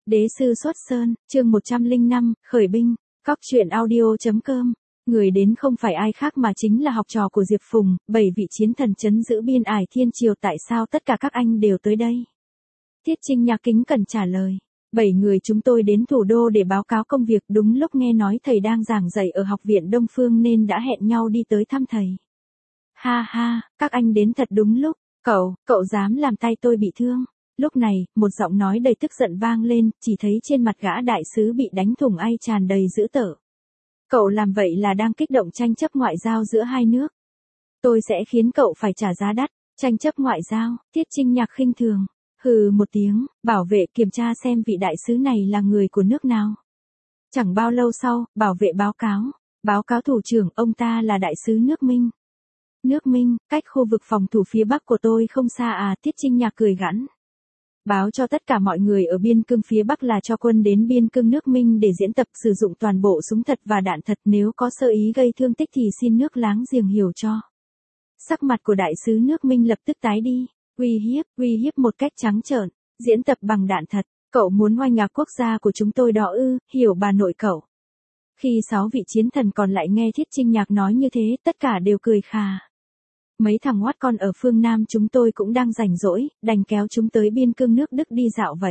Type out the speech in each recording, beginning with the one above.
Đế sư xuất sơn, chương 105, khởi binh, Cóc truyện audio.com. Người đến không phải ai khác mà chính là học trò của Diệp Phùng, 7 vị chiến thần trấn giữ biên ải thiên triều. Tại sao tất cả các anh đều tới đây? Thiết Trinh Nhạc kính cẩn trả lời. 7 người chúng tôi đến thủ đô để báo cáo công việc, đúng lúc nghe nói thầy đang giảng dạy ở học viện Đông Phương nên đã hẹn nhau đi tới thăm thầy. Ha ha, các anh đến thật đúng lúc, cậu dám làm tay tôi bị thương. Lúc này, một giọng nói đầy tức giận vang lên, chỉ thấy trên mặt gã đại sứ bị đánh thủng ai tràn đầy dữ tợn. Cậu làm vậy là đang kích động tranh chấp ngoại giao giữa hai nước. Tôi sẽ khiến cậu phải trả giá đắt. Tranh chấp ngoại giao, Thiết Trinh Nhạc khinh thường. Hừ một tiếng, bảo vệ kiểm tra xem vị đại sứ này là người của nước nào. Chẳng bao lâu sau, bảo vệ báo cáo thủ trưởng, ông ta là đại sứ nước Minh. Nước Minh, cách khu vực phòng thủ phía bắc của tôi không xa à? Thiết Trinh Nhạc cười gằn. Báo cho tất cả mọi người ở biên cương phía bắc là cho quân đến biên cương nước Minh để diễn tập sử dụng toàn bộ súng thật và đạn thật, nếu có sơ ý gây thương tích thì xin nước láng giềng hiểu cho. Sắc mặt của đại sứ nước Minh lập tức tái đi. Uy hiếp một cách trắng trợn, diễn tập bằng đạn thật, cậu muốn oanh ngạc quốc gia của chúng tôi đó ư? Hiểu bà nội cậu. Khi 6 vị chiến thần còn lại nghe Thiết Trinh Nhạc nói như thế, tất cả đều cười khà. Mấy thằng oát con ở phương Nam chúng tôi cũng đang rảnh rỗi, đành kéo chúng tới biên cương nước Đức đi dạo vậy.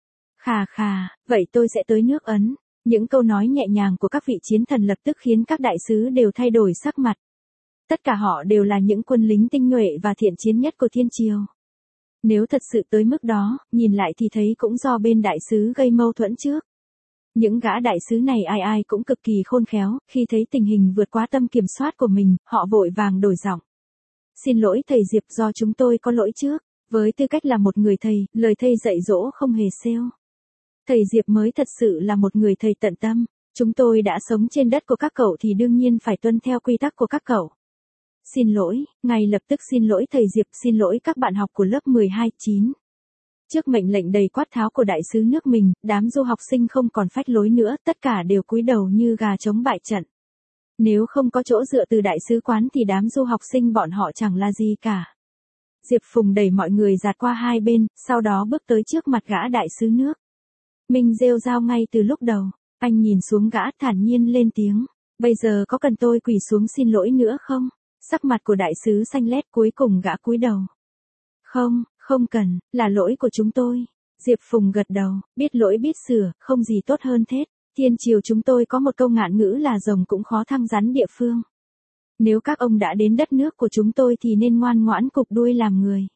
Khà, vậy tôi sẽ tới nước Ấn. Những câu nói nhẹ nhàng của các vị chiến thần lập tức khiến các đại sứ đều thay đổi sắc mặt. Tất cả họ đều là những quân lính tinh nhuệ và thiện chiến nhất của thiên triều. Nếu thật sự tới mức đó, nhìn lại thì thấy cũng do bên đại sứ gây mâu thuẫn trước. Những gã đại sứ này ai cũng cực kỳ khôn khéo, khi thấy tình hình vượt quá tầm kiểm soát của mình, họ vội vàng đổi giọng. Xin lỗi thầy Diệp, do chúng tôi có lỗi trước. Với tư cách là một người thầy, lời thầy dạy dỗ không hề xêu. Thầy Diệp mới thật sự là một người thầy tận tâm. Chúng tôi đã sống trên đất của các cậu thì đương nhiên phải tuân theo quy tắc của các cậu. Xin lỗi, ngay lập tức xin lỗi thầy Diệp, xin lỗi các bạn học của lớp 12-9. Trước mệnh lệnh đầy quát tháo của đại sứ nước mình, đám du học sinh không còn phách lối nữa, tất cả đều cúi đầu như gà chống bại trận. Nếu không có chỗ dựa từ đại sứ quán thì đám du học sinh bọn họ chẳng là gì cả. Diệp Phùng đẩy mọi người dạt qua hai bên, sau đó bước tới trước mặt gã đại sứ nước Minh rêu rao ngay từ lúc đầu. Anh nhìn xuống gã thản nhiên lên tiếng. Bây giờ có cần tôi quỳ xuống xin lỗi nữa không? Sắc mặt của đại sứ xanh lét, cuối cùng gã cúi đầu. Không cần, là lỗi của chúng tôi. Diệp Phùng gật đầu, biết lỗi biết sửa, không gì tốt hơn thế. Thiên triều chúng tôi có một câu ngạn ngữ là rồng cũng khó thăng rắn địa phương. Nếu các ông đã đến đất nước của chúng tôi thì nên ngoan ngoãn cụp đuôi làm người.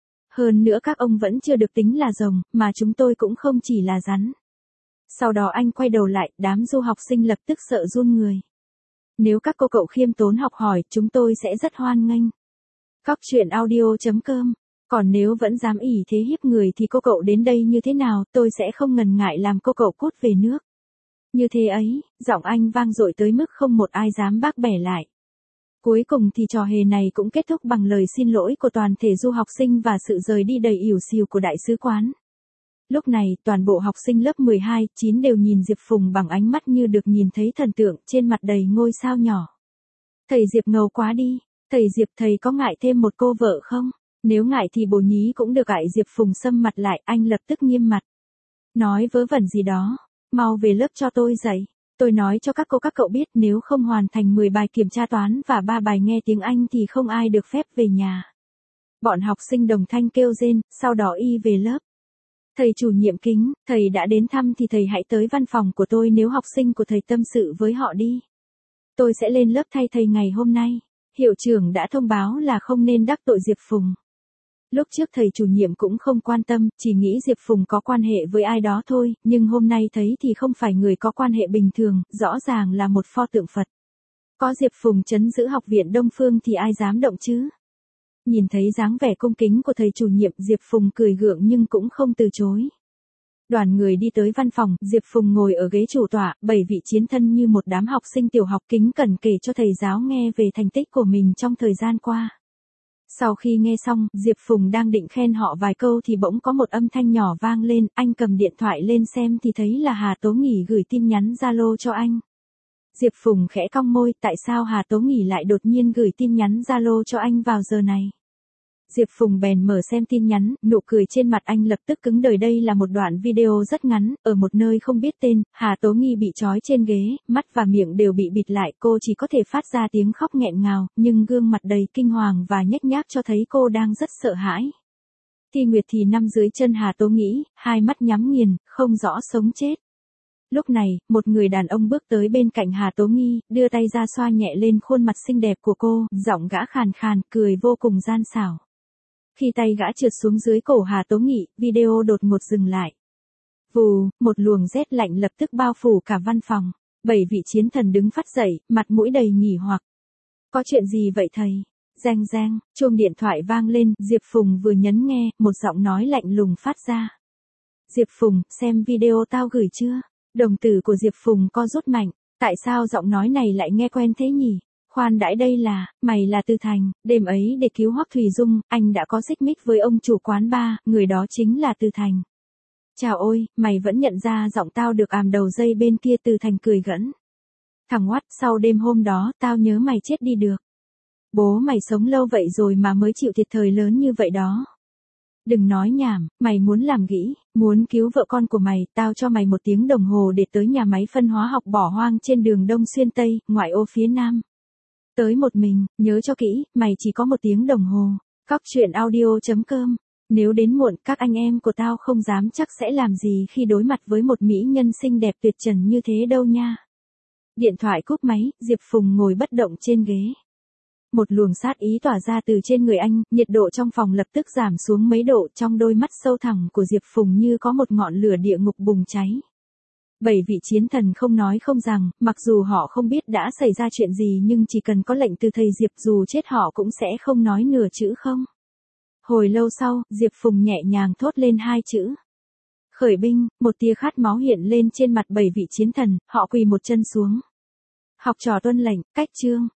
Hơn nữa các ông vẫn chưa được tính là rồng, mà chúng tôi cũng không chỉ là rắn. Sau đó anh quay đầu lại, đám du học sinh lập tức sợ run người. Nếu các cô cậu khiêm tốn học hỏi, chúng tôi sẽ rất hoan nghênh. Cóc truyện audio.com. Còn nếu vẫn dám ỷ thế hiếp người thì cô cậu đến đây như thế nào, tôi sẽ không ngần ngại làm cô cậu cút về nước. Như thế ấy, giọng anh vang dội tới mức không một ai dám bác bẻ lại. Cuối cùng thì trò hề này cũng kết thúc bằng lời xin lỗi của toàn thể du học sinh và sự rời đi đầy ỉu xìu của đại sứ quán. Lúc này, toàn bộ học sinh lớp 12-9 đều nhìn Diệp Phùng bằng ánh mắt như được nhìn thấy thần tượng, trên mặt đầy ngôi sao nhỏ. Thầy Diệp ngầu quá đi. Thầy Diệp, thầy có ngại thêm một cô vợ không? Nếu ngại thì bồ nhí cũng được ạ. Diệp Phùng sâm mặt lại, anh lập tức nghiêm mặt. Nói vớ vẩn gì đó. Mau về lớp cho tôi dạy. Tôi nói cho các cô các cậu biết, nếu không hoàn thành 10 bài kiểm tra toán và 3 bài nghe tiếng Anh thì không ai được phép về nhà. Bọn học sinh đồng thanh kêu rên, sau đó y về lớp. Thầy chủ nhiệm kính, thầy đã đến thăm thì thầy hãy tới văn phòng của tôi, nếu học sinh của thầy tâm sự với họ đi. Tôi sẽ lên lớp thay thầy ngày hôm nay. Hiệu trưởng đã thông báo là không nên đắc tội Diệp Phùng. Lúc trước thầy chủ nhiệm cũng không quan tâm, chỉ nghĩ Diệp Phùng có quan hệ với ai đó thôi, nhưng hôm nay thấy thì không phải người có quan hệ bình thường, rõ ràng là một pho tượng Phật. Có Diệp Phùng trấn giữ học viện Đông Phương thì ai dám động chứ? Nhìn thấy dáng vẻ cung kính của thầy chủ nhiệm, Diệp Phùng cười gượng nhưng cũng không từ chối. Đoàn người đi tới văn phòng, Diệp Phùng ngồi ở ghế chủ tọa, 7 vị chiến thân như một đám học sinh tiểu học kính cẩn kể cho thầy giáo nghe về thành tích của mình trong thời gian qua. Sau khi nghe xong, Diệp Phùng đang định khen họ vài câu thì bỗng có một âm thanh nhỏ vang lên, anh cầm điện thoại lên xem thì thấy là Hà Tố Nghỉ gửi tin nhắn Zalo cho anh. Diệp Phùng khẽ cong môi, tại sao Hà Tố Nghỉ lại đột nhiên gửi tin nhắn Zalo cho anh vào giờ này? Diệp Phùng bèn mở xem tin nhắn, nụ cười trên mặt anh lập tức cứng đờ. Đây là một đoạn video rất ngắn, ở một nơi không biết tên, Hà Tố Nghi bị trói trên ghế, mắt và miệng đều bị bịt lại, cô chỉ có thể phát ra tiếng khóc nghẹn ngào, nhưng gương mặt đầy kinh hoàng và nhếch nhác cho thấy cô đang rất sợ hãi. Thi Nguyệt thì nằm dưới chân Hà Tố Nghĩ, hai mắt nhắm nghiền, không rõ sống chết. Lúc này, một người đàn ông bước tới bên cạnh Hà Tố Nghi, đưa tay ra xoa nhẹ lên khuôn mặt xinh đẹp của cô, giọng gã khàn khàn, cười vô cùng gian xảo. Khi tay gã trượt xuống dưới cổ Hà Tố Nghị, video đột ngột dừng lại. Vù, một luồng rét lạnh lập tức bao phủ cả văn phòng. 7 vị chiến thần đứng phát dậy, mặt mũi đầy nghỉ hoặc. Có chuyện gì vậy thầy? Reng reng, chuông điện thoại vang lên, Diệp Phùng vừa nhấn nghe, một giọng nói lạnh lùng phát ra. Diệp Phùng, xem video tao gửi chưa? Đồng tử của Diệp Phùng co rút mạnh, tại sao giọng nói này lại nghe quen thế nhỉ? Khoan đãi, đây là, mày là Từ Thành, đêm ấy để cứu Hoắc Thùy Dung, anh đã có xích mích với ông chủ quán bar, người đó chính là Từ Thành. Chào ôi, mày vẫn nhận ra giọng tao được àm đầu dây bên kia. Từ Thành cười gẫn. Thằng oắt, sau đêm hôm đó, tao nhớ mày chết đi được. Bố mày sống lâu vậy rồi mà mới chịu thiệt thòi lớn như vậy đó. Đừng nói nhảm, mày muốn làm gĩ, muốn cứu vợ con của mày, tao cho mày 1 tiếng đồng hồ để tới nhà máy phân hóa học bỏ hoang trên đường Đông Xuyên Tây, ngoại ô phía Nam. Tới một mình, nhớ cho kỹ, mày chỉ có 1 tiếng đồng hồ. Cóc truyện audio.com. Nếu đến muộn, các anh em của tao không dám chắc sẽ làm gì khi đối mặt với một mỹ nhân xinh đẹp tuyệt trần như thế đâu nha. Điện thoại cúp máy, Diệp Phùng ngồi bất động trên ghế. Một luồng sát ý tỏa ra từ trên người anh, nhiệt độ trong phòng lập tức giảm xuống mấy độ, trong đôi mắt sâu thẳm của Diệp Phùng như có một ngọn lửa địa ngục bùng cháy. 7 vị chiến thần không nói không rằng, mặc dù họ không biết đã xảy ra chuyện gì nhưng chỉ cần có lệnh từ thầy Diệp dù chết họ cũng sẽ không nói nửa chữ không. Hồi lâu sau, Diệp Phùng nhẹ nhàng thốt lên 2 chữ. Khởi binh, một tia khát máu hiện lên trên mặt 7 vị chiến thần, họ quỳ một chân xuống. Học trò tuân lệnh, cách chương.